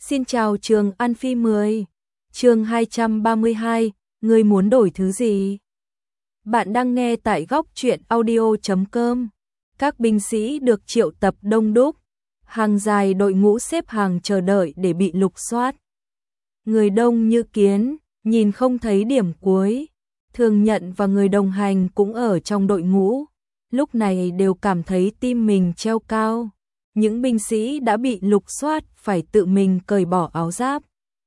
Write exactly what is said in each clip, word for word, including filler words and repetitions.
Xin chào Trường An Phi mười. Chương hai trăm ba mươi hai, ngươi muốn đổi thứ gì? Bạn đang nghe tại góc truyện audio chấm com. Các binh sĩ được triệu tập đông đúc, hàng dài đội ngũ xếp hàng chờ đợi để bị lục soát. Người đông như kiến, nhìn không thấy điểm cuối. Thường Nhận và người đồng hành cũng ở trong đội ngũ, lúc này đều cảm thấy tim mình treo cao. Những binh sĩ đã bị lục soát phải tự mình cởi bỏ áo giáp,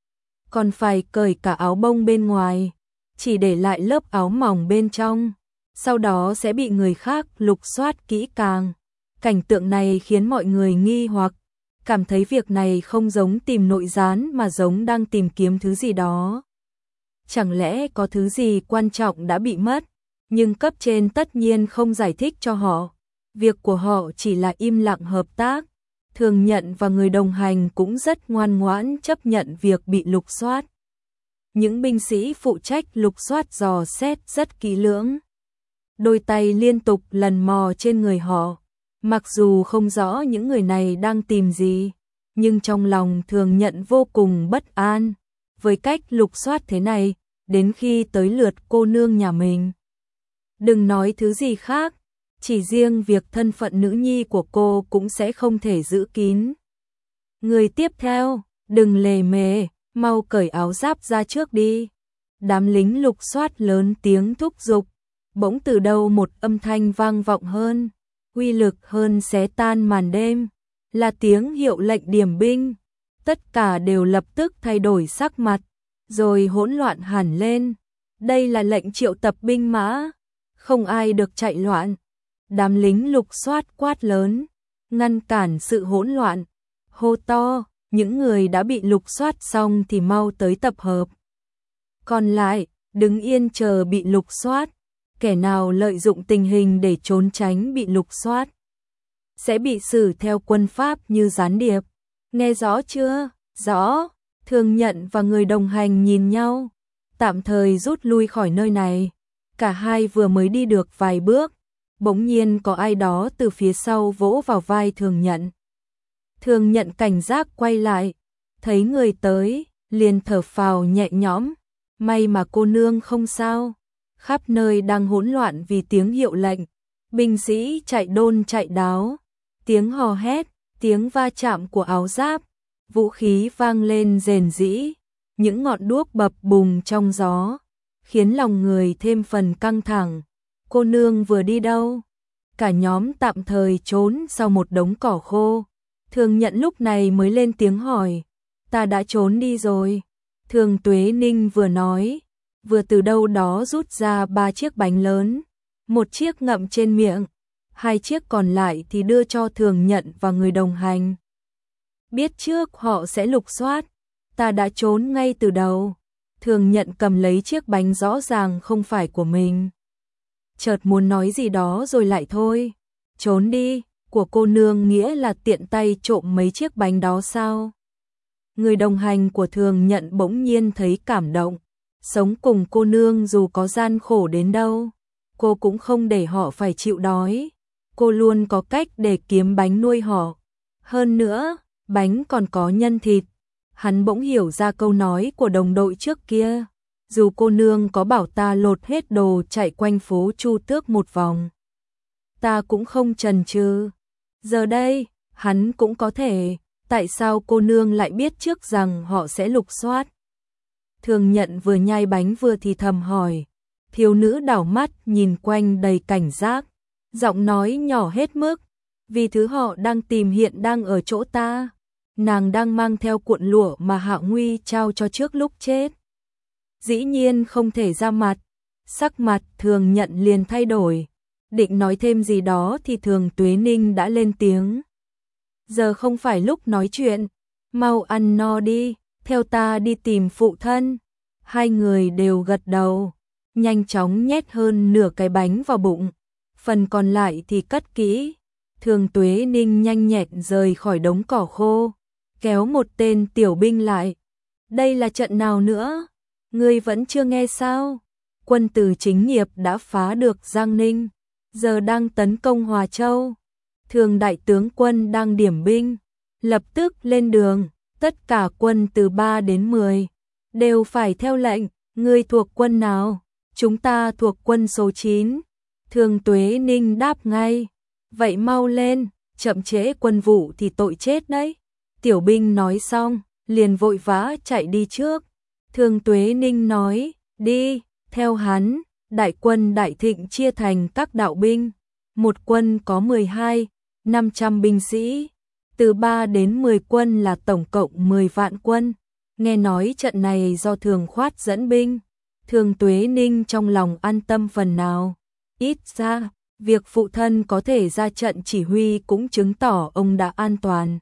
còn phải cởi cả áo bông bên ngoài, chỉ để lại lớp áo mỏng bên trong, sau đó sẽ bị người khác lục soát kỹ càng. Cảnh tượng này khiến mọi người nghi hoặc, cảm thấy việc này không giống tìm nội gián mà giống đang tìm kiếm thứ gì đó. Chẳng lẽ có thứ gì quan trọng đã bị mất, nhưng cấp trên tất nhiên không giải thích cho họ. Việc của họ chỉ là im lặng hợp tác. Thường Nhận và người đồng hành cũng rất ngoan ngoãn chấp nhận việc bị lục soát. Những binh sĩ phụ trách lục soát dò xét rất kỹ lưỡng. Đôi tay liên tục lần mò trên người họ. Mặc dù không rõ những người này đang tìm gì, nhưng trong lòng Thường Nhận vô cùng bất an với cách lục soát thế này, đến khi tới lượt cô nương nhà mình. Đừng nói thứ gì khác, chỉ riêng việc thân phận nữ nhi của cô cũng sẽ không thể giữ kín. Người tiếp theo, đừng lề mề, mau cởi áo giáp ra trước đi. Đám lính lục soát lớn tiếng thúc giục, bỗng từ đâu một âm thanh vang vọng hơn, uy lực hơn xé tan màn đêm, là tiếng hiệu lệnh điểm binh. Tất cả đều lập tức thay đổi sắc mặt, rồi hỗn loạn hẳn lên. Đây là lệnh triệu tập binh mã, không ai được chạy loạn. Đám lính lục soát quát lớn, ngăn cản sự hỗn loạn, hô to, những người đã bị lục soát xong thì mau tới tập hợp. Còn lại, đứng yên chờ bị lục soát, kẻ nào lợi dụng tình hình để trốn tránh bị lục soát, sẽ bị xử theo quân pháp như gián điệp. Nghe rõ chưa? Rõ. Thường Nhận và người đồng hành nhìn nhau, tạm thời rút lui khỏi nơi này. Cả hai vừa mới đi được vài bước, bỗng nhiên có ai đó từ phía sau vỗ vào vai Thường Nhận. Thường Nhận cảnh giác quay lại, thấy người tới, liền thở phào nhẹ nhõm, may mà cô nương không sao. Khắp nơi đang hỗn loạn vì tiếng hiệu lệnh, binh sĩ chạy đôn chạy đáo, tiếng hò hét, tiếng va chạm của áo giáp, vũ khí vang lên rền rĩ, những ngọn đuốc bập bùng trong gió, khiến lòng người thêm phần căng thẳng. Cô nương vừa đi đâu? Cả nhóm tạm thời trốn sau một đống cỏ khô. Thường Nhận lúc này mới lên tiếng hỏi, ta đã trốn đi rồi. Thường Tuế Ninh vừa nói, vừa từ đâu đó rút ra ba chiếc bánh lớn, một chiếc ngậm trên miệng, hai chiếc còn lại thì đưa cho Thường Nhận và người đồng hành. Biết trước họ sẽ lục soát, ta đã trốn ngay từ đầu. Thường Nhận cầm lấy chiếc bánh rõ ràng không phải của mình, chợt muốn nói gì đó rồi lại thôi. Trốn đi, của cô nương nghĩa là tiện tay trộm mấy chiếc bánh đó sao? Người đồng hành của Thường Nhận bỗng nhiên thấy cảm động. Sống cùng cô nương dù có gian khổ đến đâu, cô cũng không để họ phải chịu đói. Cô luôn có cách để kiếm bánh nuôi họ. Hơn nữa, bánh còn có nhân thịt. Hắn bỗng hiểu ra câu nói của đồng đội trước kia. Dù cô nương có bảo ta lột hết đồ chạy quanh phố Chu Tước một vòng, ta cũng không chần chừ. Giờ đây, hắn cũng có thể. Tại sao cô nương lại biết trước rằng họ sẽ lục soát? Thường Nhận vừa nhai bánh vừa thì thầm hỏi. Thiếu nữ đảo mắt nhìn quanh đầy cảnh giác, giọng nói nhỏ hết mức. Vì thứ họ đang tìm hiện đang ở chỗ ta. Nàng đang mang theo cuộn lụa mà Hạ Nguy trao cho trước lúc chết. Dĩ nhiên không thể ra mặt. Sắc mặt Thường Nhận liền thay đổi. Định nói thêm gì đó thì Thường Tuế Ninh đã lên tiếng. Giờ không phải lúc nói chuyện, mau ăn no đi, theo ta đi tìm phụ thân. Hai người đều gật đầu, nhanh chóng nhét hơn nửa cái bánh vào bụng, phần còn lại thì cất kỹ. Thường Tuế Ninh nhanh nhẹn rời khỏi đống cỏ khô, kéo một tên tiểu binh lại. Đây là trận nào nữa? Ngươi vẫn chưa nghe sao? Quân Từ Chính Nghiệp đã phá được Giang Ninh, giờ đang tấn công Hòa Châu. Thường đại tướng quân đang điểm binh, lập tức lên đường. Tất cả quân từ ba đến mười đều phải theo lệnh. Ngươi thuộc quân nào? Chúng ta thuộc quân số chín. Thường Tuế Ninh đáp ngay. Vậy mau lên, chậm trễ quân vụ thì tội chết đấy. Tiểu binh nói xong, liền vội vã chạy đi trước. Thường Tuế Ninh nói, đi, theo hắn. Đại quân Đại Thịnh chia thành các đạo binh. Một quân có mười hai, năm trăm binh sĩ. Từ ba đến mười quân là tổng cộng mười vạn quân. Nghe nói trận này do Thường Khoát dẫn binh. Thường Tuế Ninh trong lòng an tâm phần nào. Ít ra, việc phụ thân có thể ra trận chỉ huy cũng chứng tỏ ông đã an toàn.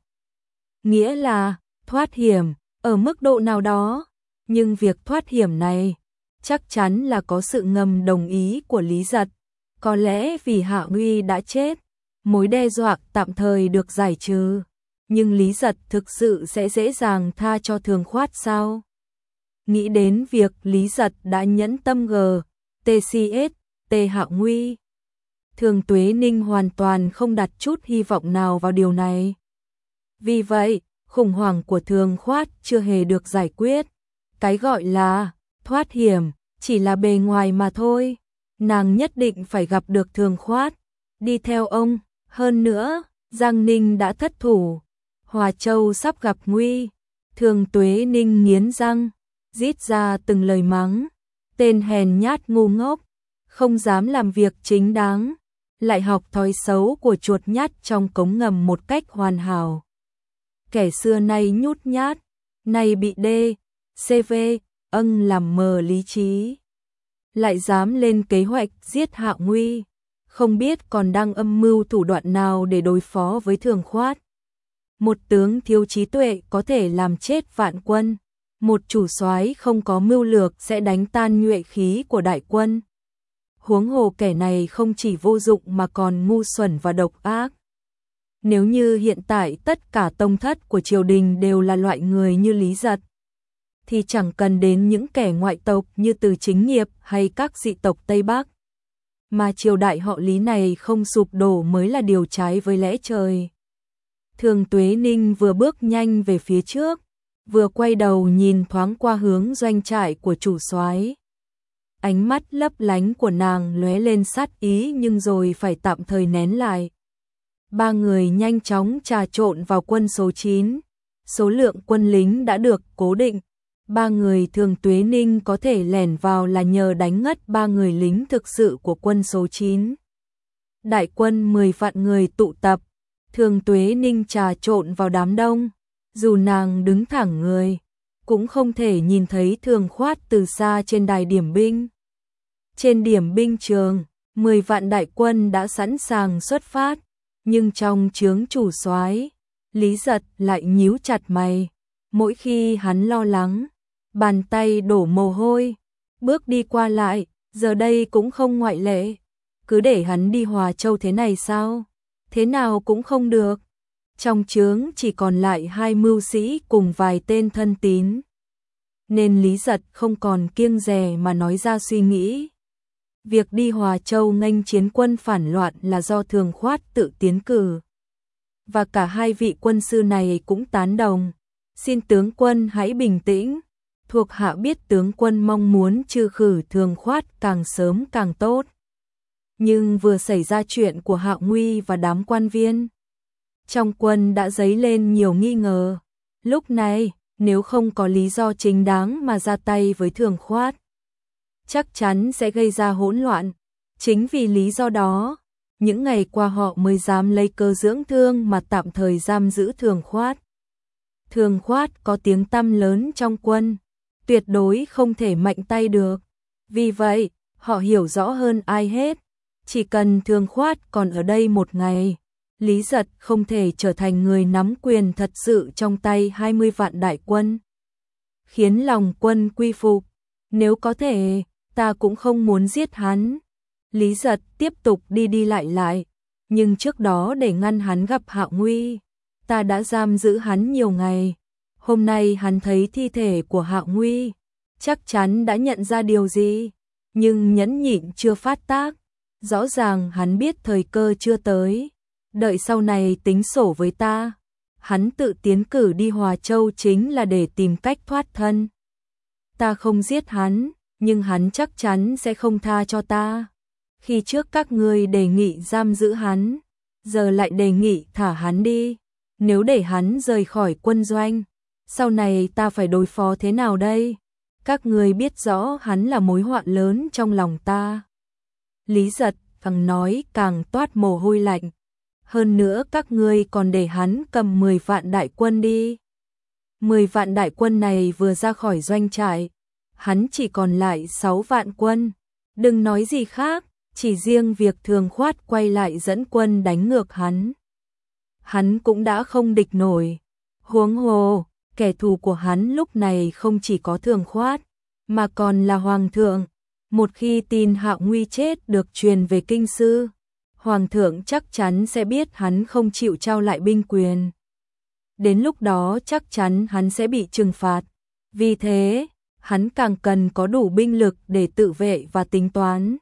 Nghĩa là, thoát hiểm, ở mức độ nào đó. Nhưng việc thoát hiểm này, chắc chắn là có sự ngầm đồng ý của Lý Giật. Có lẽ vì Hạ Nguy đã chết, mối đe dọa tạm thời được giải trừ. Nhưng Lý Giật thực sự sẽ dễ dàng tha cho Thường Khoát sao? Nghĩ đến việc Lý Giật đã nhẫn tâm gờ, tê xê ét, tê Hạ Nguy. Thường Tuế Ninh hoàn toàn không đặt chút hy vọng nào vào điều này. Vì vậy, khủng hoảng của Thường Khoát chưa hề được giải quyết. Cái gọi là thoát hiểm chỉ là bề ngoài mà thôi. Nàng nhất định phải gặp được Thường Khoát, đi theo ông. Hơn nữa, Giang Ninh đã thất thủ, Hòa Châu sắp gặp nguy. Thường Tuế Ninh nghiến răng, rít ra từng lời mắng. Tên hèn nhát ngu ngốc, không dám làm việc chính đáng, lại học thói xấu của chuột nhát trong cống ngầm một cách hoàn hảo. Kẻ xưa nay nhút nhát, nay bị đê, xê vê, âng làm mờ lý trí. Lại dám lên kế hoạch giết Hạ Nguy, không biết còn đang âm mưu thủ đoạn nào để đối phó với Thường Khoát. Một tướng thiếu trí tuệ có thể làm chết vạn quân, một chủ soái không có mưu lược sẽ đánh tan nhuệ khí của đại quân. Huống hồ kẻ này không chỉ vô dụng mà còn ngu xuẩn và độc ác. Nếu như hiện tại tất cả tông thất của triều đình đều là loại người như Lý Giật, thì chẳng cần đến những kẻ ngoại tộc như Từ Chính Nghiệp hay các dị tộc Tây Bắc. Mà triều đại họ Lý này không sụp đổ mới là điều trái với lẽ trời. Thường Tuế Ninh vừa bước nhanh về phía trước, vừa quay đầu nhìn thoáng qua hướng doanh trại của chủ soái. Ánh mắt lấp lánh của nàng lóe lên sát ý nhưng rồi phải tạm thời nén lại. Ba người nhanh chóng trà trộn vào quân số chín. Số lượng quân lính đã được cố định. Ba người Thường Tuế Ninh có thể lẻn vào là nhờ đánh ngất ba người lính thực sự của quân số chín. Đại quân mười vạn người tụ tập. Thường Tuế Ninh trà trộn vào đám đông. Dù nàng đứng thẳng người, cũng không thể nhìn thấy Thường Khoát từ xa trên đài điểm binh. Trên điểm binh trường, mười vạn đại quân đã sẵn sàng xuất phát, nhưng trong trướng chủ soái, Lý Giật lại nhíu chặt mày. Mỗi khi hắn lo lắng, bàn tay đổ mồ hôi, bước đi qua lại, giờ đây cũng không ngoại lệ. Cứ để hắn đi Hòa Châu thế này sao? Thế nào cũng không được. Trong trướng chỉ còn lại hai mưu sĩ cùng vài tên thân tín. Nên Lý Giật không còn kiêng dè mà nói ra suy nghĩ. Việc đi Hòa Châu nghênh chiến quân phản loạn là do Thường Khoát tự tiến cử. Và cả hai vị quân sư này cũng tán đồng. Xin tướng quân hãy bình tĩnh. Thuộc hạ biết tướng quân mong muốn trừ khử Thường Khoát càng sớm càng tốt. Nhưng vừa xảy ra chuyện của Hạ Nguy và đám quan viên, trong quân đã dấy lên nhiều nghi ngờ. Lúc này, nếu không có lý do chính đáng mà ra tay với Thường Khoát, chắc chắn sẽ gây ra hỗn loạn. Chính vì lý do đó, những ngày qua họ mới dám lấy cơ dưỡng thương mà tạm thời giam giữ Thường Khoát. Thường Khoát có tiếng tăm lớn trong quân, tuyệt đối không thể mạnh tay được. Vì vậy, họ hiểu rõ hơn ai hết, chỉ cần Thường Khoát còn ở đây một ngày, Lý Giật không thể trở thành người nắm quyền thật sự trong tay hai mươi vạn đại quân. Khiến lòng quân quy phục, nếu có thể, ta cũng không muốn giết hắn. Lý Giật tiếp tục đi đi lại lại, nhưng trước đó để ngăn hắn gặp Hạ Nguy, ta đã giam giữ hắn nhiều ngày. Hôm nay hắn thấy thi thể của Hạ Nguy, chắc chắn đã nhận ra điều gì, nhưng nhẫn nhịn chưa phát tác. Rõ ràng hắn biết thời cơ chưa tới, đợi sau này tính sổ với ta. hắn tự tiến cử đi Hòa Châu chính là để tìm cách thoát thân. Ta không giết hắn, nhưng hắn chắc chắn sẽ không tha cho ta. Khi trước các ngươi đề nghị giam giữ hắn, giờ lại đề nghị thả hắn đi. Nếu để hắn rời khỏi quân doanh, sau này ta phải đối phó thế nào đây? Các ngươi biết rõ hắn là mối họa lớn trong lòng ta. Lý Giật càng nói càng toát mồ hôi lạnh. Hơn nữa các ngươi còn để hắn cầm mười vạn đại quân đi. mười vạn đại quân này vừa ra khỏi doanh trại, hắn chỉ còn lại sáu vạn quân. Đừng nói gì khác, chỉ riêng việc Thường Khoát quay lại dẫn quân đánh ngược hắn, hắn cũng đã không địch nổi. Huống hồ, kẻ thù của hắn lúc này không chỉ có Thường Khoát, mà còn là Hoàng thượng. Một khi tin Hạo Nguy chết được truyền về kinh sư, Hoàng thượng chắc chắn sẽ biết hắn không chịu trao lại binh quyền. Đến lúc đó chắc chắn hắn sẽ bị trừng phạt. Vì thế, hắn càng cần có đủ binh lực để tự vệ và tính toán.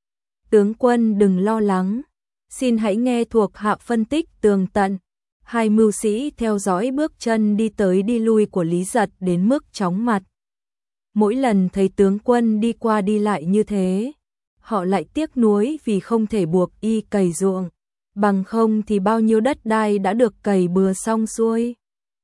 Tướng quân đừng lo lắng, xin hãy nghe thuộc hạ phân tích tường tận. Hai mưu sĩ theo dõi bước chân đi tới đi lui của Lý Giật đến mức chóng mặt. Mỗi lần thấy tướng quân đi qua đi lại như thế, họ lại tiếc nuối vì không thể buộc y cày ruộng, bằng không thì bao nhiêu đất đai đã được cày bừa xong xuôi.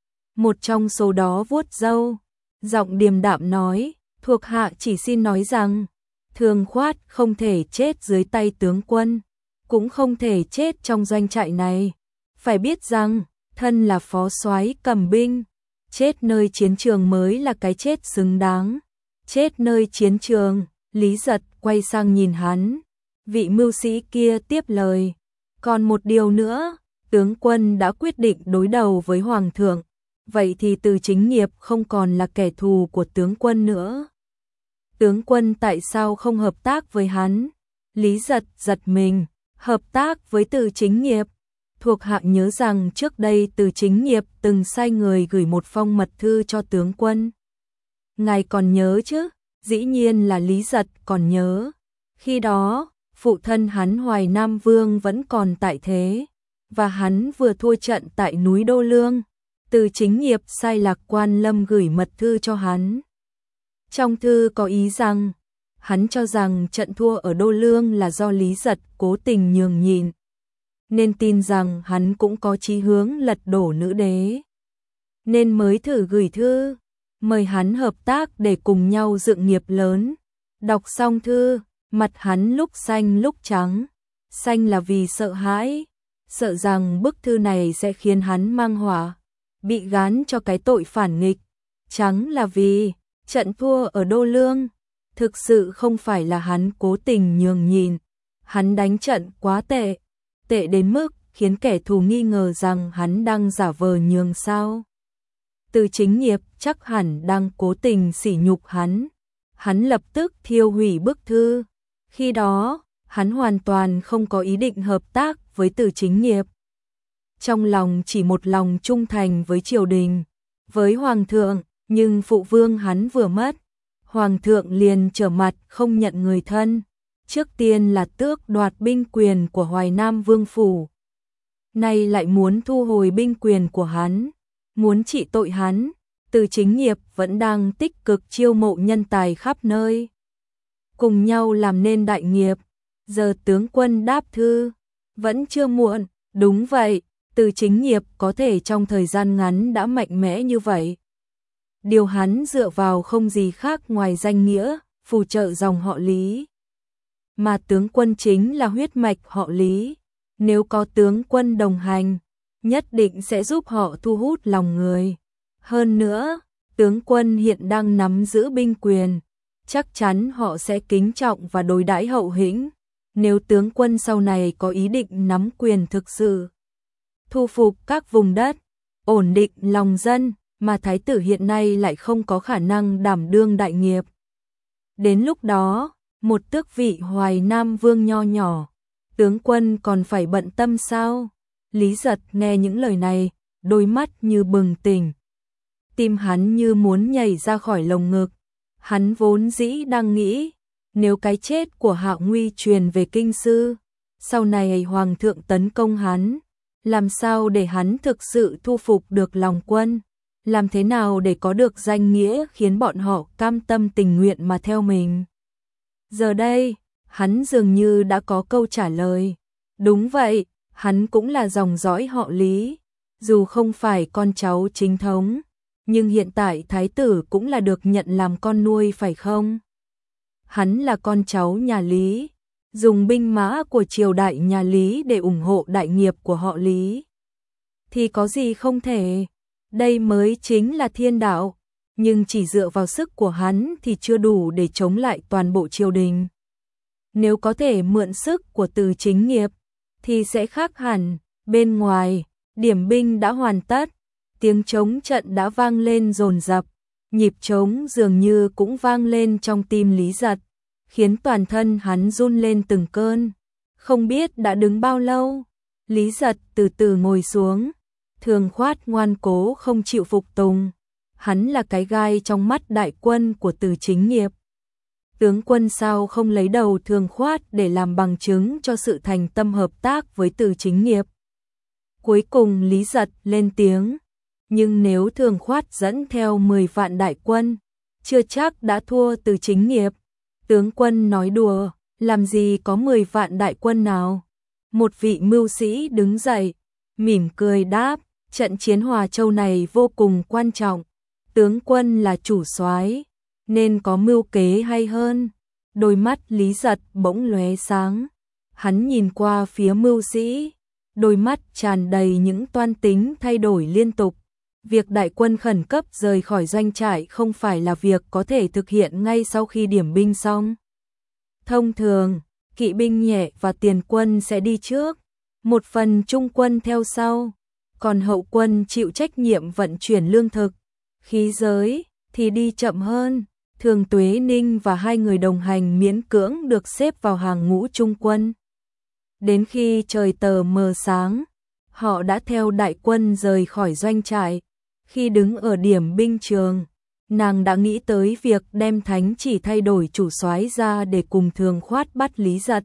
Một trong số đó vuốt râu, giọng điềm đạm nói, thuộc hạ chỉ xin nói rằng, Thường Khoát không thể chết dưới tay tướng quân, cũng không thể chết trong doanh trại này. Phải biết rằng, thân là phó soái cầm binh, chết nơi chiến trường mới là cái chết xứng đáng. Chết nơi chiến trường. Lý Giật quay sang nhìn hắn. Vị mưu sĩ kia tiếp lời. Còn một điều nữa, tướng quân đã quyết định đối đầu với Hoàng thượng. Vậy thì Từ Chính Nghiệp không còn là kẻ thù của tướng quân nữa. Tướng quân tại sao không hợp tác với hắn? Lý Giật giật mình. Hợp tác với Từ Chính Nghiệp? Thuộc hạ nhớ rằng trước đây Từ Chính Nghiệp từng sai người gửi một phong mật thư cho tướng quân. Ngài còn nhớ chứ? Dĩ nhiên là Lý Giật còn nhớ. Khi đó, phụ thân hắn Hoài Nam Vương vẫn còn tại thế, và hắn vừa thua trận tại núi Đô Lương. Từ Chính Nghiệp sai Lạc Quan Lâm gửi mật thư cho hắn. Trong thư có ý rằng, hắn cho rằng trận thua ở Đô Lương là do Lý Giật cố tình nhường nhịn, nên tin rằng hắn cũng có chí hướng lật đổ nữ đế, nên mới thử gửi thư, mời hắn hợp tác để cùng nhau dựng nghiệp lớn. Đọc xong thư, mặt hắn lúc xanh lúc trắng. Xanh là vì sợ hãi, sợ rằng bức thư này sẽ khiến hắn mang họa, bị gán cho cái tội phản nghịch. Trắng là vì trận thua ở Đô Lương thực sự không phải là hắn cố tình nhường nhịn, hắn đánh trận quá tệ, tệ đến mức khiến kẻ thù nghi ngờ rằng hắn đang giả vờ nhường sao. Từ Chính Nghiệp chắc hẳn đang cố tình sỉ nhục hắn. Hắn lập tức thiêu hủy bức thư. Khi đó, hắn hoàn toàn không có ý định hợp tác với Từ Chính Nghiệp. Trong lòng chỉ một lòng trung thành với triều đình, với Hoàng thượng, nhưng phụ vương hắn vừa mất. Hoàng thượng liền trở mặt không nhận người thân. Trước tiên là tước đoạt binh quyền của Hoài Nam Vương phủ. Nay lại muốn thu hồi binh quyền của hắn, muốn trị tội hắn. Từ Chính Nghiệp vẫn đang tích cực chiêu mộ nhân tài khắp nơi, cùng nhau làm nên đại nghiệp. Giờ tướng quân đáp thư, vẫn chưa muộn. Đúng vậy, Từ Chính Nghiệp có thể trong thời gian ngắn đã mạnh mẽ như vậy. Điều hắn dựa vào không gì khác ngoài danh nghĩa, phù trợ dòng họ Lý. Mà tướng quân chính là huyết mạch họ Lý. Nếu có tướng quân đồng hành, nhất định sẽ giúp họ thu hút lòng người. Hơn nữa, tướng quân hiện đang nắm giữ binh quyền, chắc chắn họ sẽ kính trọng và đối đãi hậu hĩnh. Nếu tướng quân sau này có ý định nắm quyền thực sự, thu phục các vùng đất, ổn định lòng dân, mà thái tử hiện nay lại không có khả năng đảm đương đại nghiệp. Đến lúc đó, một tước vị Hoài Nam Vương nho nhỏ, tướng quân còn phải bận tâm sao? Lý Giật nghe những lời này, đôi mắt như bừng tỉnh. Tim hắn như muốn nhảy ra khỏi lồng ngực. Hắn vốn dĩ đang nghĩ, nếu cái chết của Hạo Nguy truyền về kinh sư, sau này Hoàng thượng tấn công hắn, Làm sao để hắn thực sự thu phục được lòng quân? Làm thế nào để có được danh nghĩa khiến bọn họ cam tâm tình nguyện mà theo mình? Giờ đây, hắn dường như đã có câu trả lời. Đúng vậy, hắn cũng là dòng dõi họ Lý. Dù không phải con cháu chính thống, nhưng hiện tại thái tử cũng là được nhận làm con nuôi phải không? Hắn là con cháu nhà Lý, dùng binh mã của triều đại nhà Lý để ủng hộ đại nghiệp của họ Lý. Thì có gì không thể, đây mới chính là thiên đạo, nhưng chỉ dựa vào sức của hắn thì chưa đủ để chống lại toàn bộ triều đình. Nếu có thể mượn sức của Từ Chính Nghiệp, thì sẽ khác hẳn. Bên ngoài, điểm binh đã hoàn tất, tiếng trống trận đã vang lên dồn dập, nhịp trống dường như cũng vang lên trong tim Lý Giật, khiến toàn thân hắn run lên từng cơn. Không biết đã đứng bao lâu, Lý Giật từ từ ngồi xuống, Thường Khoát ngoan cố không chịu phục tùng. Hắn là cái gai trong mắt đại quân của Từ Chính Nghiệp. Tướng quân sao không lấy đầu Thường Khoát để làm bằng chứng cho sự thành tâm hợp tác với Từ Chính Nghiệp? Cuối cùng Lý Giật lên tiếng, nhưng nếu Thường Khoát dẫn theo mười vạn đại quân, chưa chắc đã thua Từ Chính Nghiệp. Tướng quân nói đùa, làm gì có mười vạn đại quân nào? Một vị mưu sĩ đứng dậy, mỉm cười đáp, trận chiến Hòa Châu này vô cùng quan trọng. Tướng quân là chủ soái, nên có mưu kế hay hơn. Đôi mắt Lý Giật bỗng lóe sáng. Hắn nhìn qua phía mưu sĩ, đôi mắt tràn đầy những toan tính thay đổi liên tục. Việc đại quân khẩn cấp rời khỏi doanh trại không phải là việc có thể thực hiện ngay sau khi điểm binh xong. Thông thường, kỵ binh nhẹ và tiền quân sẽ đi trước, một phần trung quân theo sau, còn hậu quân chịu trách nhiệm vận chuyển lương thực, khí giới thì đi chậm hơn. Thường Tuế Ninh và hai người đồng hành miễn cưỡng được xếp vào hàng ngũ trung quân. Đến khi trời tờ mờ sáng, họ đã theo đại quân rời khỏi doanh trại. Khi đứng ở điểm binh trường, nàng đã nghĩ tới việc đem thánh chỉ thay đổi chủ soái ra để cùng Thường Khoát bắt Lý Giật.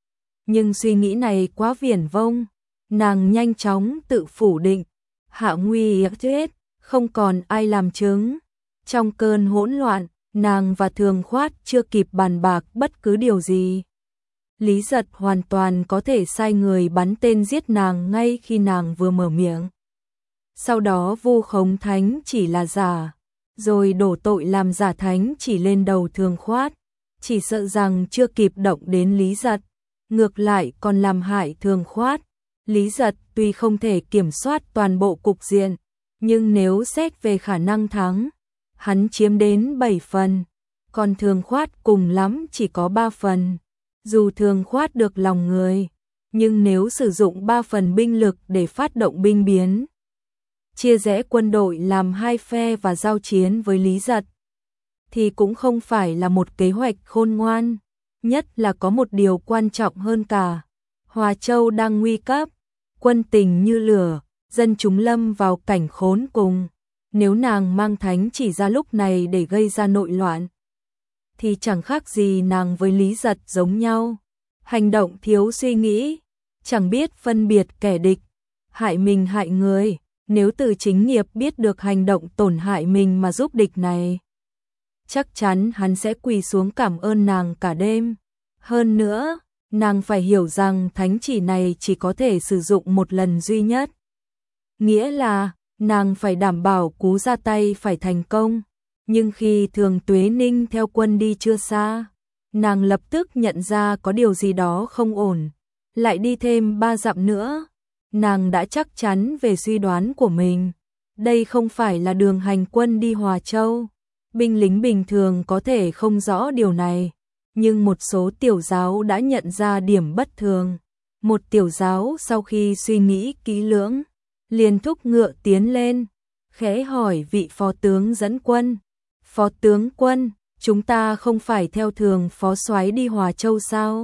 Nhưng suy nghĩ này quá viển vông, nàng nhanh chóng tự phủ định, Hạ nguy chết, không còn ai làm chứng. Trong cơn hỗn loạn, nàng và Thường Khoát chưa kịp bàn bạc bất cứ điều gì. Lý Giật hoàn toàn có thể sai người bắn tên giết nàng ngay khi nàng vừa mở miệng. Sau đó vu khống thánh chỉ là giả, rồi đổ tội làm giả thánh chỉ lên đầu Thường Khoát, chỉ sợ rằng chưa kịp động đến Lý Giật, ngược lại còn làm hại Thường Khoát. Lý Giật tuy không thể kiểm soát toàn bộ cục diện, nhưng nếu xét về khả năng thắng, hắn chiếm đến bảy phần, còn Thường Khoát cùng lắm chỉ có ba phần. Dù Thường Khoát được lòng người, nhưng nếu sử dụng ba phần binh lực để phát động binh biến, chia rẽ quân đội làm hai phe và giao chiến với Lý Giật, thì cũng không phải là một kế hoạch khôn ngoan. Nhất là có một điều quan trọng hơn cả, Hòa Châu đang nguy cấp, quân tình như lửa, dân chúng lâm vào cảnh khốn cùng. Nếu nàng mang thánh chỉ ra lúc này để gây ra nội loạn, thì chẳng khác gì nàng với Lý Giật giống nhau. Hành động thiếu suy nghĩ, chẳng biết phân biệt kẻ địch, hại mình hại người. Nếu Từ Chính Nghiệp biết được hành động tổn hại mình mà giúp địch này, chắc chắn hắn sẽ quỳ xuống cảm ơn nàng cả đêm. Hơn nữa, nàng phải hiểu rằng thánh chỉ này chỉ có thể sử dụng một lần duy nhất. Nghĩa là, nàng phải đảm bảo cú ra tay phải thành công. Nhưng khi Thường Tuế Ninh theo quân đi chưa xa, nàng lập tức nhận ra có điều gì đó không ổn. Lại đi thêm ba dặm nữa, nàng đã chắc chắn về suy đoán của mình. Đây không phải là đường hành quân đi Hòa Châu. Binh lính bình thường có thể không rõ điều này, nhưng một số tiểu giáo đã nhận ra điểm bất thường. Một tiểu giáo sau khi suy nghĩ kỹ lưỡng, liền thúc ngựa tiến lên, khẽ hỏi vị phó tướng dẫn quân. Phó tướng quân, chúng ta không phải theo thường phó soái đi Hòa Châu sao?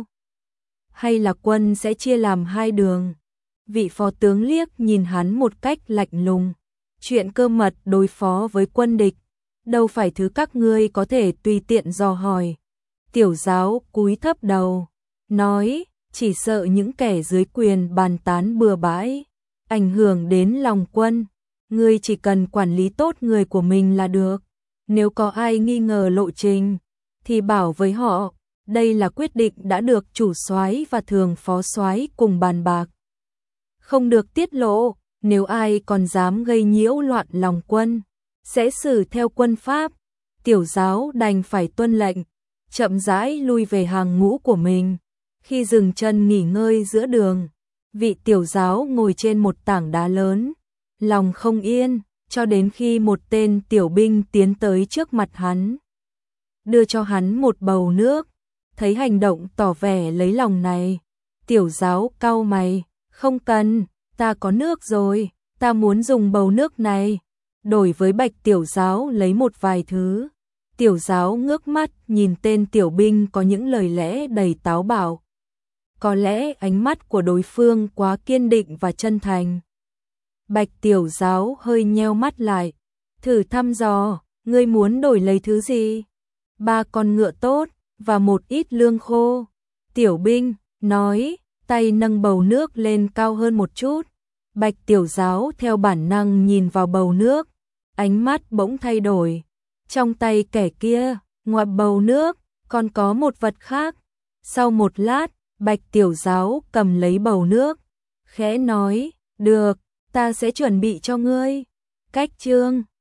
Hay là quân sẽ chia làm hai đường? Vị phó tướng liếc nhìn hắn một cách lạnh lùng. Chuyện cơ mật đối phó với quân địch, đâu phải thứ các ngươi có thể tùy tiện dò hỏi. Tiểu giáo cúi thấp đầu, nói, chỉ sợ những kẻ dưới quyền bàn tán bừa bãi, ảnh hưởng đến lòng quân. Ngươi chỉ cần quản lý tốt người của mình là được. Nếu có ai nghi ngờ lộ trình, thì bảo với họ, đây là quyết định đã được chủ soái và thường phó soái cùng bàn bạc. Không được tiết lộ, nếu ai còn dám gây nhiễu loạn lòng quân, sẽ xử theo quân pháp. Tiểu giáo đành phải tuân lệnh, chậm rãi lui về hàng ngũ của mình. Khi dừng chân nghỉ ngơi giữa đường, vị tiểu giáo ngồi trên một tảng đá lớn, lòng không yên, cho đến khi một tên tiểu binh tiến tới trước mặt hắn, đưa cho hắn một bầu nước. Thấy hành động tỏ vẻ lấy lòng này, tiểu giáo cau mày, không cần, ta có nước rồi, ta muốn dùng bầu nước này, đổi với Bạch tiểu giáo lấy một vài thứ. Tiểu giáo ngước mắt nhìn tên tiểu binh có những lời lẽ đầy táo bạo. Có lẽ ánh mắt của đối phương quá kiên định và chân thành. Bạch tiểu giáo hơi nheo mắt lại, thử thăm dò, ngươi muốn đổi lấy thứ gì? Ba con ngựa tốt và một ít lương khô. Tiểu binh nói, tay nâng bầu nước lên cao hơn một chút. Bạch tiểu giáo theo bản năng nhìn vào bầu nước, ánh mắt bỗng thay đổi. Trong tay kẻ kia, ngoài bầu nước, còn có một vật khác. Sau một lát, Bạch tiểu giáo cầm lấy bầu nước, khẽ nói, được, ta sẽ chuẩn bị cho ngươi. Cách chương